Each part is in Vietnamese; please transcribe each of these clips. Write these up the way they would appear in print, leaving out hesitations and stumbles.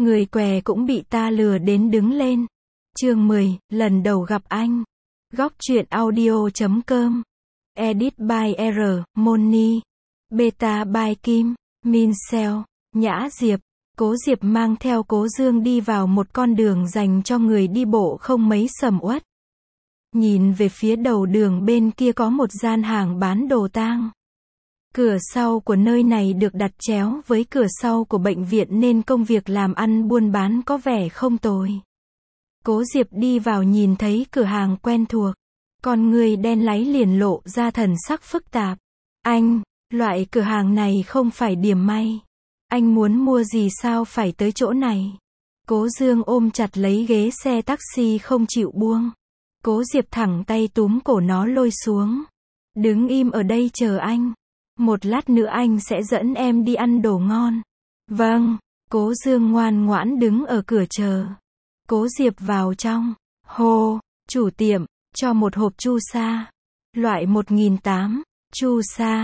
Người què cũng bị ta lừa đến đứng lên. Chương 10, lần đầu gặp anh. Góc truyện audio.com. Edit by R. Moni. Beta by Kim. Minsel. Nhã Diệp. Cố Diệp mang theo Cố Dương đi vào một con đường dành cho người đi bộ không mấy sầm uất. Nhìn về phía đầu đường bên kia có một gian hàng bán đồ tang. Cửa sau của nơi này được đặt chéo với cửa sau của bệnh viện nên công việc làm ăn buôn bán có vẻ không tồi. Cố Diệp đi vào nhìn thấy cửa hàng quen thuộc. Con người đen láy liền lộ ra thần sắc phức tạp. Anh, loại cửa hàng này không phải điểm may. Anh muốn mua gì sao phải tới chỗ này? Cố Dương ôm chặt lấy ghế xe taxi không chịu buông. Cố Diệp thẳng tay túm cổ nó lôi xuống. Đứng im ở đây chờ anh. Một lát nữa anh sẽ dẫn em đi ăn đồ ngon. Vâng, Cố Dương ngoan ngoãn đứng ở cửa chờ. Cố Diệp vào trong. Hô, chủ tiệm, cho một hộp chu sa. Loại 1008. Chu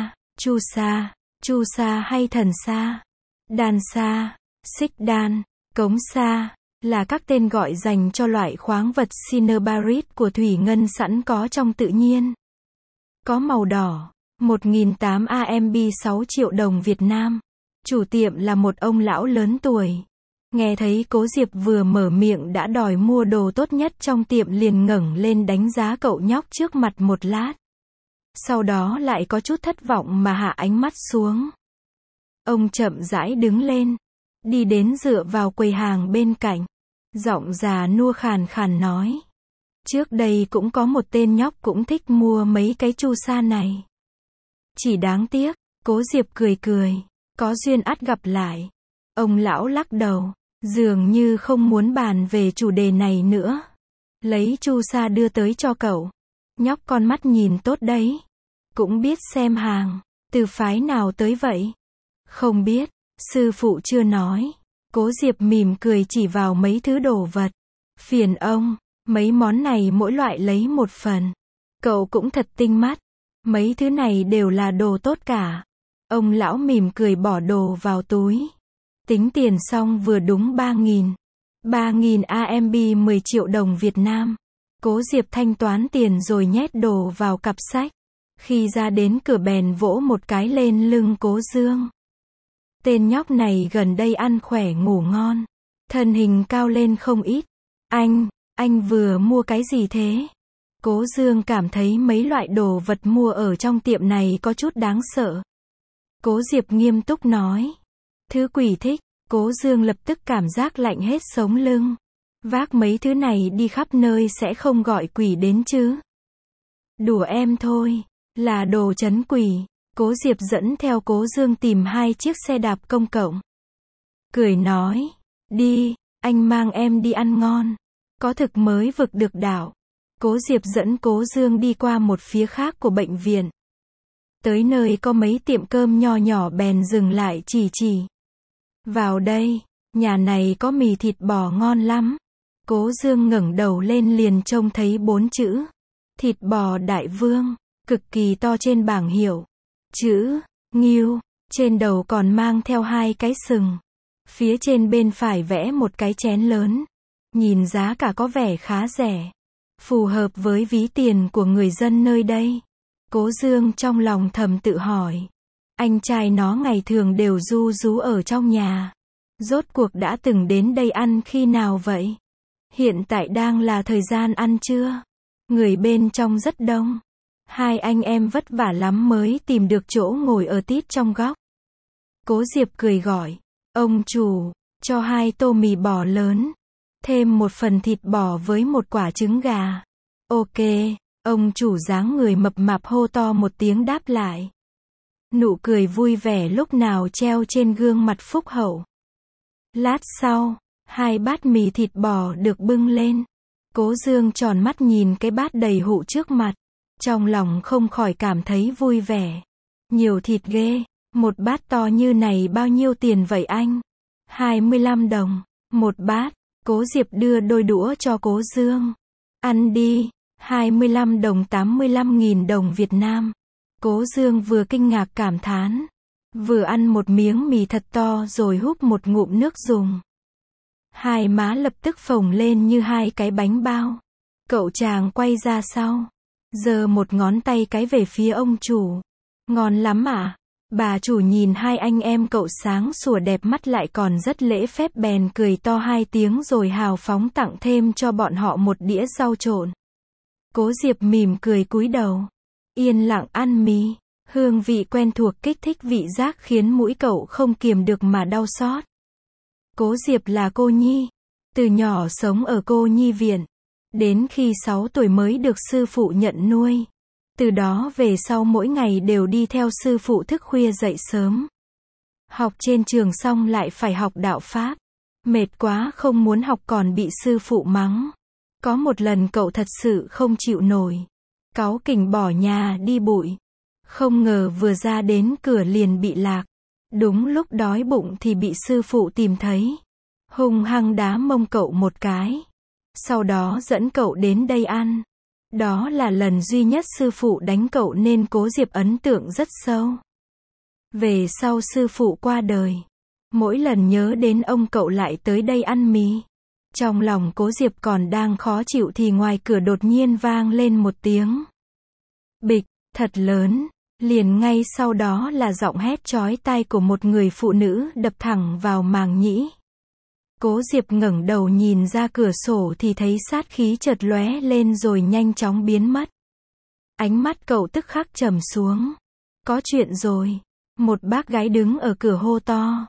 sa hay thần sa? Đan sa, xích đan, cống sa, là các tên gọi dành cho loại khoáng vật cinnabarit của thủy ngân sẵn có trong tự nhiên. Có màu đỏ. 1008 AMB 6 triệu đồng Việt Nam. Chủ tiệm là một ông lão lớn tuổi. Nghe thấy Cố Diệp vừa mở miệng đã đòi mua đồ tốt nhất trong tiệm liền ngẩng lên đánh giá cậu nhóc trước mặt một lát. Sau đó lại có chút thất vọng mà hạ ánh mắt xuống. Ông chậm rãi đứng lên. Đi đến dựa vào quầy hàng bên cạnh. Giọng già nua khàn khàn nói. Trước đây cũng có một tên nhóc cũng thích mua mấy cái chu sa này. Chỉ đáng tiếc, Cố Diệp cười cười. Có duyên ắt gặp lại. Ông lão lắc đầu. Dường như không muốn bàn về chủ đề này nữa. Lấy chu sa đưa tới cho cậu. Nhóc con mắt nhìn tốt đấy. Cũng biết xem hàng. Từ phái nào tới vậy? Không biết. Sư phụ chưa nói. Cố Diệp mỉm cười chỉ vào mấy thứ đồ vật. Phiền ông. Mấy món này mỗi loại lấy một phần. Cậu cũng thật tinh mắt. Mấy thứ này đều là đồ tốt cả. Ông lão mỉm cười bỏ đồ vào túi. Tính tiền xong vừa đúng 3.000. 3.000 AMB 10 triệu đồng Việt Nam. Cố Diệp thanh toán tiền rồi nhét đồ vào cặp sách. Khi ra đến cửa bèn vỗ một cái lên lưng Cố Dương. Tên nhóc này gần đây ăn khỏe ngủ ngon. Thân hình cao lên không ít. Anh vừa mua cái gì thế? Cố Dương cảm thấy mấy loại đồ vật mua ở trong tiệm này có chút đáng sợ. Cố Diệp nghiêm túc nói. Thứ quỷ thích. Cố Dương lập tức cảm giác lạnh hết sống lưng. Vác mấy thứ này đi khắp nơi sẽ không gọi quỷ đến chứ? Đùa em thôi. Là đồ trấn quỷ. Cố Diệp dẫn theo Cố Dương tìm 2 chiếc xe đạp công cộng. Cười nói. Đi, anh mang em đi ăn ngon. Có thực mới vực được đảo. Cố Diệp dẫn Cố Dương đi qua một phía khác của bệnh viện. Tới nơi có mấy tiệm cơm nho nhỏ bèn dừng lại chỉ. Vào đây, nhà này có mì thịt bò ngon lắm. Cố Dương ngẩng đầu lên liền trông thấy 4 chữ. Thịt bò Đại Vương, cực kỳ to trên bảng hiệu. Chữ, Ngưu, trên đầu còn mang theo 2 cái sừng. Phía trên bên phải vẽ một cái chén lớn. Nhìn giá cả có vẻ khá rẻ. Phù hợp với ví tiền của người dân nơi đây. Cố Dương trong lòng thầm tự hỏi. Anh trai nó ngày thường đều ru rú ở trong nhà. Rốt cuộc đã từng đến đây ăn khi nào vậy? Hiện tại đang là thời gian ăn trưa. Người bên trong rất đông. 2 anh em vất vả lắm mới tìm được chỗ ngồi ở tít trong góc. Cố Diệp cười gọi. Ông chủ, cho 2 tô mì bò lớn. Thêm một phần thịt bò với một quả trứng gà. Ok, ông chủ dáng người mập mạp hô to một tiếng đáp lại. Nụ cười vui vẻ lúc nào treo trên gương mặt phúc hậu. Lát sau, 2 bát mì thịt bò được bưng lên. Cố Dương tròn mắt nhìn cái bát đầy hũ trước mặt. Trong lòng không khỏi cảm thấy vui vẻ. Nhiều thịt ghê, một bát to như này bao nhiêu tiền vậy anh? 25 đồng, một bát. Cố Diệp đưa đôi đũa cho Cố Dương. Ăn đi, 25 đồng 85.000 đồng Việt Nam. Cố Dương vừa kinh ngạc cảm thán. Vừa ăn một miếng mì thật to rồi húp một ngụm nước dùng. Hai má lập tức phồng lên như hai cái bánh bao. Cậu chàng quay ra sau, giơ một ngón tay cái về phía ông chủ. Ngon lắm à? Bà chủ nhìn hai anh em cậu sáng sủa đẹp mắt lại còn rất lễ phép bèn cười to hai tiếng rồi hào phóng tặng thêm cho bọn họ một đĩa rau trộn. Cố Diệp mỉm cười cúi đầu, yên lặng ăn mì. Hương vị quen thuộc kích thích vị giác khiến mũi cậu không kiềm được mà đau xót. Cố Diệp là cô nhi, từ nhỏ sống ở cô nhi viện, đến khi 6 tuổi mới được sư phụ nhận nuôi. Từ đó về sau mỗi ngày đều đi theo sư phụ thức khuya dậy sớm. Học trên trường xong lại phải học đạo Pháp. Mệt quá không muốn học còn bị sư phụ mắng. Có một lần cậu thật sự không chịu nổi, cáu kỉnh bỏ nhà đi bụi. Không ngờ vừa ra đến cửa liền bị lạc. Đúng lúc đói bụng thì bị sư phụ tìm thấy. Hung hăng đá mông cậu một cái. Sau đó dẫn cậu đến đây ăn. Đó là lần duy nhất sư phụ đánh cậu nên Cố Diệp ấn tượng rất sâu. Về sau sư phụ qua đời, mỗi lần nhớ đến ông cậu lại tới đây ăn mì. Trong lòng Cố Diệp còn đang khó chịu thì ngoài cửa đột nhiên vang lên một tiếng bịch, thật lớn. Liền ngay sau đó là giọng hét chói tai của một người phụ nữ đập thẳng vào màng nhĩ. Cố Diệp ngẩng đầu nhìn ra cửa sổ thì thấy sát khí chợt lóe lên rồi nhanh chóng biến mất. Ánh mắt cậu tức khắc trầm xuống. Có chuyện rồi. Một bác gái đứng ở cửa hô to.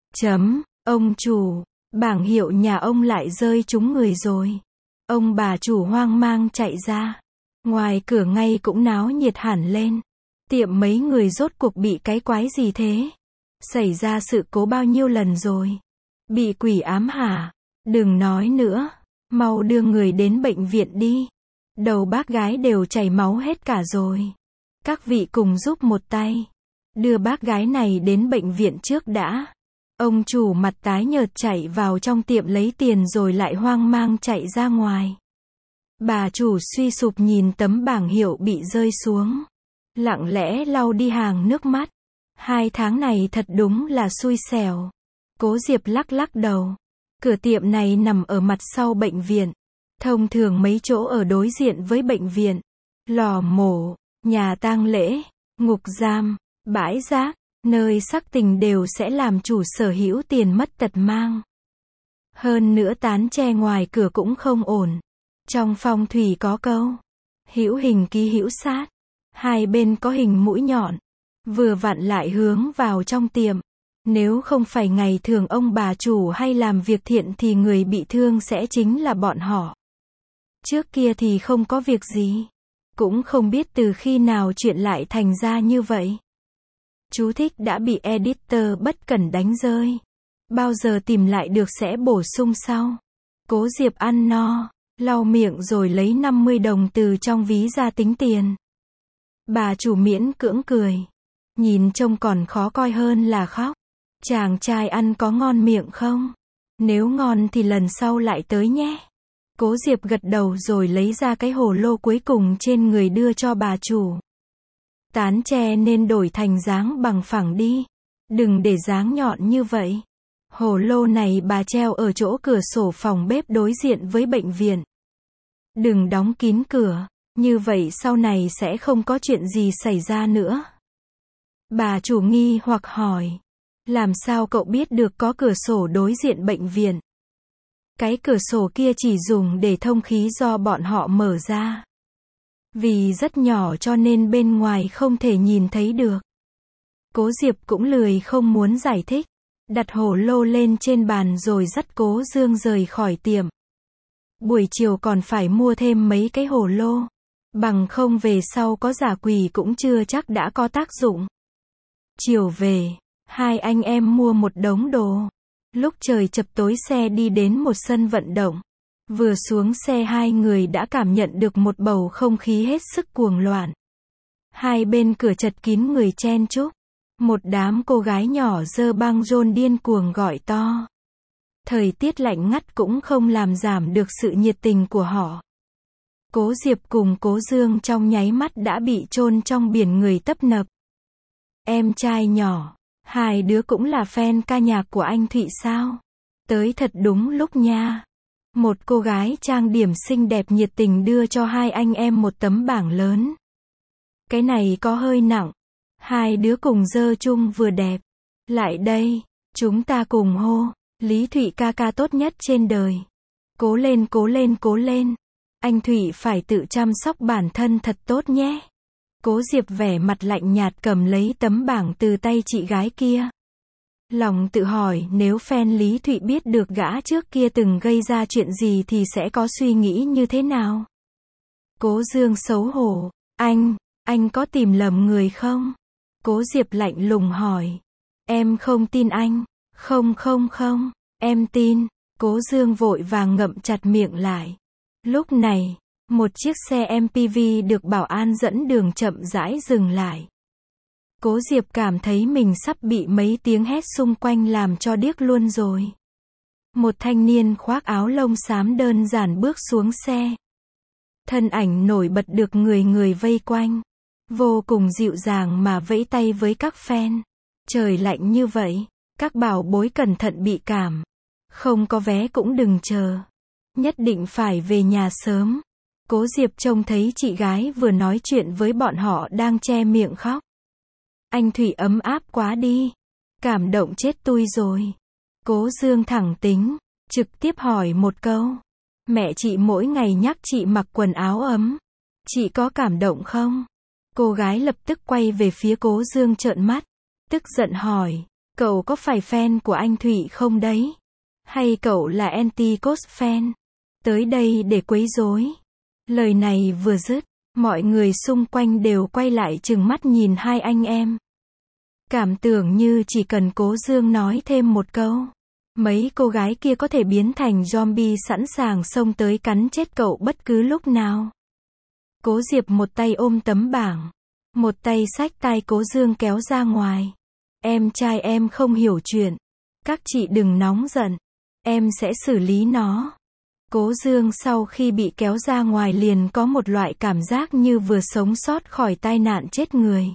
Ông chủ, bảng hiệu nhà ông lại rơi trúng người rồi. Ông bà chủ hoang mang chạy ra. Ngoài cửa ngay cũng náo nhiệt hẳn lên. Tiệm mấy người rốt cuộc bị cái quái gì thế? Xảy ra sự cố bao nhiêu lần rồi? Bị quỷ ám hả? Đừng nói nữa, mau đưa người đến bệnh viện đi. Đầu bác gái đều chảy máu hết cả rồi. Các vị cùng giúp một tay. Đưa bác gái này đến bệnh viện trước đã. Ông chủ mặt tái nhợt chạy vào trong tiệm lấy tiền rồi lại hoang mang chạy ra ngoài. Bà chủ suy sụp nhìn tấm bảng hiệu bị rơi xuống. Lặng lẽ lau đi hàng nước mắt. 2 tháng này thật đúng là xui xẻo. Cố Diệp lắc lắc đầu. Cửa tiệm này nằm ở mặt sau bệnh viện. Thông thường mấy chỗ ở đối diện với bệnh viện. Lò mổ, nhà tang lễ, ngục giam, bãi rác, nơi sắc tình đều sẽ làm chủ sở hữu tiền mất tật mang. Hơn nữa tán tre ngoài cửa cũng không ổn. Trong phong thủy có câu, hữu hình ký hữu sát. Hai bên có hình mũi nhọn, vừa vặn lại hướng vào trong tiệm. Nếu không phải ngày thường ông bà chủ hay làm việc thiện thì người bị thương sẽ chính là bọn họ. Trước kia thì không có việc gì. Cũng không biết từ khi nào chuyện lại thành ra như vậy. Chú thích đã bị editor bất cẩn đánh rơi. Bao giờ tìm lại được sẽ bổ sung sau. Cố Diệp ăn no, lau miệng rồi lấy 50 đồng từ trong ví ra tính tiền. Bà chủ miễn cưỡng cười. Nhìn trông còn khó coi hơn là khóc. Chàng trai ăn có ngon miệng không? Nếu ngon thì lần sau lại tới nhé. Cố Diệp gật đầu rồi lấy ra cái hồ lô cuối cùng trên người đưa cho bà chủ. Tán tre nên đổi thành dáng bằng phẳng đi. Đừng để dáng nhọn như vậy. Hồ lô này bà treo ở chỗ cửa sổ phòng bếp đối diện với bệnh viện. Đừng đóng kín cửa. Như vậy sau này sẽ không có chuyện gì xảy ra nữa. Bà chủ nghi hoặc hỏi. Làm sao cậu biết được có cửa sổ đối diện bệnh viện? Cái cửa sổ kia chỉ dùng để thông khí do bọn họ mở ra. Vì rất nhỏ cho nên bên ngoài không thể nhìn thấy được. Cố Diệp cũng lười không muốn giải thích. Đặt hồ lô lên trên bàn rồi dắt Cố Dương rời khỏi tiệm. Buổi chiều còn phải mua thêm mấy cái hồ lô. Bằng không về sau có giả quỷ cũng chưa chắc đã có tác dụng. Chiều về, hai anh em mua một đống đồ. Lúc trời chập tối xe đi đến một sân vận động. Vừa xuống xe hai người đã cảm nhận được một bầu không khí hết sức cuồng loạn. Hai bên cửa chật kín người chen chúc. Một đám cô gái nhỏ giơ băng rôn điên cuồng gọi to. Thời tiết lạnh ngắt cũng không làm giảm được sự nhiệt tình của họ. Cố Diệp cùng Cố Dương trong nháy mắt đã bị chôn trong biển người tấp nập. Em trai nhỏ, hai đứa cũng là fan ca nhạc của anh Thụy sao? Tới thật đúng lúc nha. Một cô gái trang điểm xinh đẹp nhiệt tình đưa cho hai anh em một tấm bảng lớn. Cái này có hơi nặng. Hai đứa cùng dơ chung vừa đẹp. Lại đây, chúng ta cùng hô. Lý Thụy ca ca tốt nhất trên đời. Cố lên cố lên cố lên. Anh Thụy phải tự chăm sóc bản thân thật tốt nhé. Cố Diệp vẻ mặt lạnh nhạt cầm lấy tấm bảng từ tay chị gái kia. Lòng tự hỏi nếu fan Lý Thụy biết được gã trước kia từng gây ra chuyện gì thì sẽ có suy nghĩ như thế nào. Cố Dương xấu hổ. Anh có tìm lầm người không? Cố Diệp lạnh lùng hỏi. Em không tin anh. Không, em tin. Cố Dương vội vàng ngậm chặt miệng lại. Lúc này, một chiếc xe MPV được bảo an dẫn đường chậm rãi dừng lại. Cố Diệp cảm thấy mình sắp bị mấy tiếng hét xung quanh làm cho điếc luôn rồi. Một thanh niên khoác áo lông xám đơn giản bước xuống xe. Thân ảnh nổi bật được người vây quanh. Vô cùng dịu dàng mà vẫy tay với các fan. Trời lạnh như vậy, các bảo bối cẩn thận bị cảm. Không có vé cũng đừng chờ. Nhất định phải về nhà sớm. Cố Diệp trông thấy chị gái vừa nói chuyện với bọn họ đang che miệng khóc. Anh Thụy ấm áp quá đi. Cảm động chết tui rồi. Cố Dương thẳng tính, trực tiếp hỏi một câu. Mẹ chị mỗi ngày nhắc chị mặc quần áo ấm. Chị có cảm động không? Cô gái lập tức quay về phía Cố Dương trợn mắt. Tức giận hỏi, cậu có phải fan của anh Thụy không đấy? Hay cậu là anti-coach fan? Tới đây để quấy rối. Lời này vừa dứt, mọi người xung quanh đều quay lại trừng mắt nhìn hai anh em. Cảm tưởng như chỉ cần Cố Dương nói thêm một câu, mấy cô gái kia có thể biến thành zombie sẵn sàng xông tới cắn chết cậu bất cứ lúc nào. Cố Diệp một tay ôm tấm bảng, một tay xách tai Cố Dương kéo ra ngoài. Em trai em không hiểu chuyện. Các chị đừng nóng giận. Em sẽ xử lý nó. Cố Dương sau khi bị kéo ra ngoài liền có một loại cảm giác như vừa sống sót khỏi tai nạn chết người.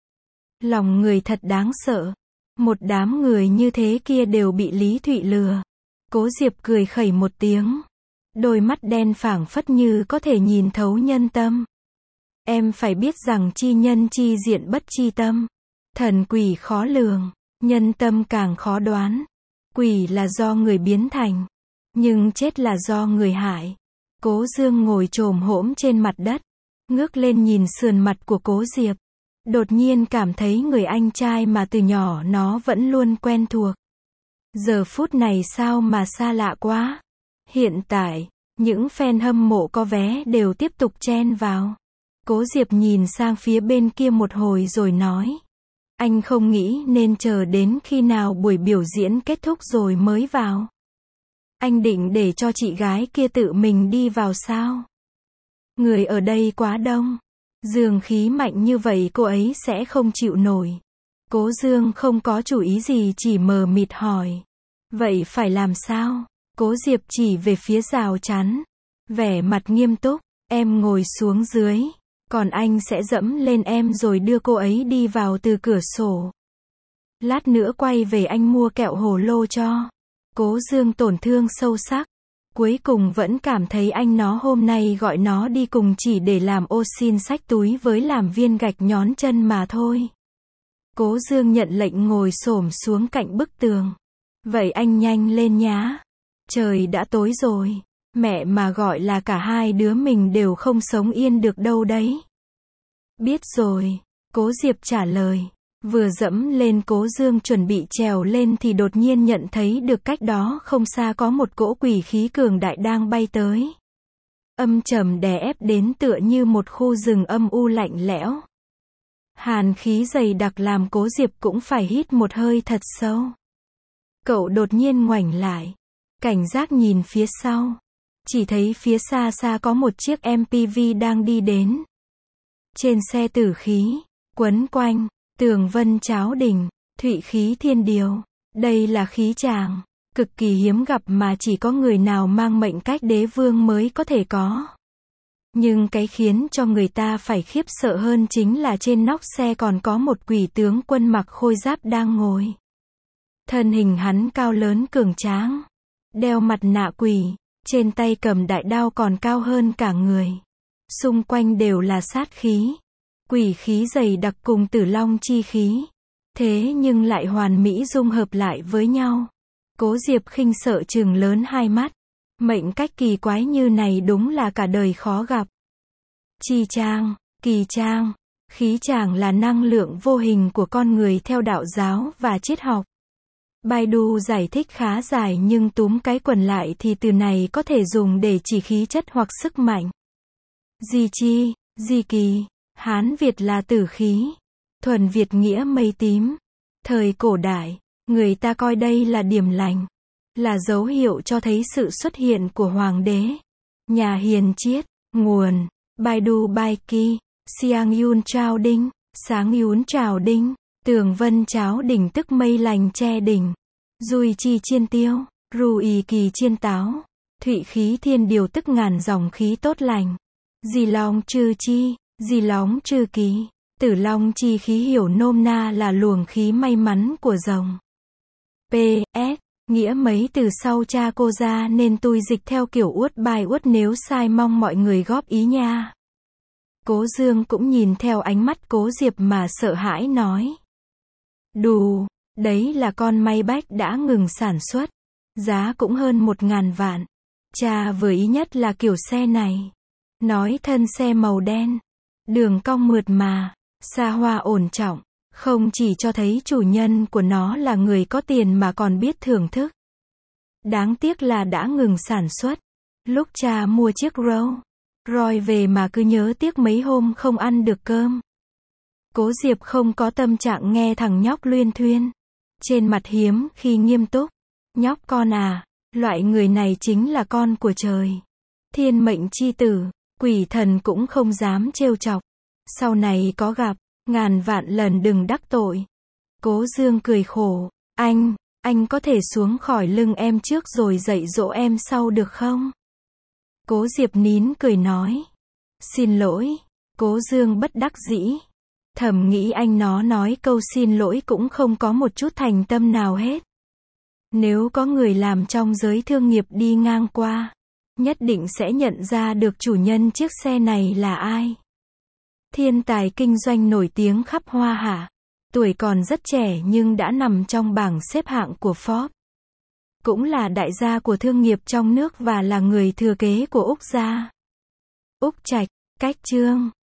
Lòng người thật đáng sợ. Một đám người như thế kia đều bị Lý Thụy lừa. Cố Diệp cười khẩy một tiếng. Đôi mắt đen phảng phất như có thể nhìn thấu nhân tâm. Em phải biết rằng chi nhân chi diện bất chi tâm. Thần quỷ khó lường, nhân tâm càng khó đoán. Quỷ là do người biến thành, nhưng chết là do người hại. Cố Dương ngồi chồm hổm trên mặt đất, ngước lên nhìn sườn mặt của Cố Diệp. Đột nhiên cảm thấy người anh trai mà từ nhỏ nó vẫn luôn quen thuộc. Giờ phút này sao mà xa lạ quá. Hiện tại, những fan hâm mộ có vé đều tiếp tục chen vào. Cố Diệp nhìn sang phía bên kia một hồi rồi nói. Anh không nghĩ nên chờ đến khi nào buổi biểu diễn kết thúc rồi mới vào. Anh định để cho chị gái kia tự mình đi vào sao? Người ở đây quá đông. Dương khí mạnh như vậy cô ấy sẽ không chịu nổi. Cố Dương không có chủ ý gì chỉ mờ mịt hỏi. Vậy phải làm sao? Cố Diệp chỉ về phía rào chắn. Vẻ mặt nghiêm túc. Em ngồi xuống dưới. Còn anh sẽ dẫm lên em rồi đưa cô ấy đi vào từ cửa sổ. Lát nữa quay về anh mua kẹo hồ lô cho. Cố Dương tổn thương sâu sắc. Cuối cùng vẫn cảm thấy anh nó hôm nay gọi nó đi cùng chỉ để làm ô xin xách túi với làm viên gạch nhón chân mà thôi. Cố Dương nhận lệnh ngồi xổm xuống cạnh bức tường. Vậy anh nhanh lên nhá. Trời đã tối rồi. Mẹ mà gọi là cả hai đứa mình đều không sống yên được đâu đấy. Biết rồi. Cố Diệp trả lời. Vừa dẫm lên Cố Dương chuẩn bị trèo lên thì đột nhiên nhận thấy được cách đó không xa có một cỗ quỷ khí cường đại đang bay tới. Âm trầm đè ép đến tựa như một khu rừng âm u lạnh lẽo. Hàn khí dày đặc làm Cố Diệp cũng phải hít một hơi thật sâu. Cậu đột nhiên ngoảnh lại. Cảnh giác nhìn phía sau. Chỉ thấy phía xa xa có một chiếc MPV đang đi đến. Trên xe tử khí, quấn quanh, tường vân cháo đình, thụy khí thiên điều. Đây là khí tràng, cực kỳ hiếm gặp mà chỉ có người nào mang mệnh cách đế vương mới có thể có. Nhưng cái khiến cho người ta phải khiếp sợ hơn chính là trên nóc xe còn có một quỷ tướng quân mặc khôi giáp đang ngồi. Thân hình hắn cao lớn cường tráng, đeo mặt nạ quỷ, trên tay cầm đại đao còn cao hơn cả người. Xung quanh đều là sát khí, quỷ khí dày đặc cùng tử long chi khí. Thế nhưng lại hoàn mỹ dung hợp lại với nhau. Cố Diệp khinh sợ trừng lớn hai mắt. Mệnh cách kỳ quái như này đúng là cả đời khó gặp. Chi Chang, Kỳ Chang, khí chàng là năng lượng vô hình của con người theo đạo giáo và triết học. Baidu giải thích khá dài nhưng túm cái quần lại thì từ này có thể dùng để chỉ khí chất hoặc sức mạnh. Di chi, di kỳ, Hán Việt là tử khí. Thuần Việt nghĩa mây tím. Thời cổ đại, người ta coi đây là điểm lành, là dấu hiệu cho thấy sự xuất hiện của hoàng đế. Nhà hiền triết, nguồn, Baidu Baiki, Siang Yun Trao Đinh, Sáng Yún Trào Đinh, Tường Vân Cháo Đỉnh tức mây lành che đỉnh, Dùi Chi Chiên Tiêu, Rù Ý Kỳ Chiên Táo, Thụy Khí Thiên Điều tức ngàn dòng khí tốt lành, Dì Long Trư Chi, Dì Lóng Trư Ký. Tử long chi khí hiểu nôm na là luồng khí may mắn của rồng. P.S. Nghĩa mấy từ sau cha cô ra nên tôi dịch theo kiểu uất bài uất, nếu sai mong mọi người góp ý nha. Cố Dương cũng nhìn theo ánh mắt Cố Diệp mà sợ hãi nói. Đù, đấy là con Maybach đã ngừng sản xuất. Giá cũng hơn 1.000 vạn. Cha vừa ý nhất là kiểu xe này. Nói thân xe màu đen. Đường cong mượt mà. Xa hoa ổn trọng, không chỉ cho thấy chủ nhân của nó là người có tiền mà còn biết thưởng thức. Đáng tiếc là đã ngừng sản xuất. Lúc cha mua chiếc Rolls Royce về mà cứ nhớ tiếc mấy hôm không ăn được cơm. Cố Diệp không có tâm trạng nghe thằng nhóc luyên thuyên. Trên mặt hiếm khi nghiêm túc. Nhóc con à, loại người này chính là con của trời. Thiên mệnh chi tử, quỷ thần cũng không dám trêu chọc. Sau này có gặp, ngàn vạn lần đừng đắc tội. Cố Dương cười khổ. Anh có thể xuống khỏi lưng em trước rồi dạy dỗ em sau được không? Cố Diệp nín cười nói. Xin lỗi. Cố Dương bất đắc dĩ. Thầm nghĩ anh nó nói câu xin lỗi cũng không có một chút thành tâm nào hết. Nếu có người làm trong giới thương nghiệp đi ngang qua, nhất định sẽ nhận ra được chủ nhân chiếc xe này là ai. Thiên tài kinh doanh nổi tiếng khắp Hoa Hạ. Tuổi còn rất trẻ nhưng đã nằm trong bảng xếp hạng của Forbes. Cũng là đại gia của thương nghiệp trong nước và là người thừa kế của Úc gia. Úc Trạch, Cách Chương.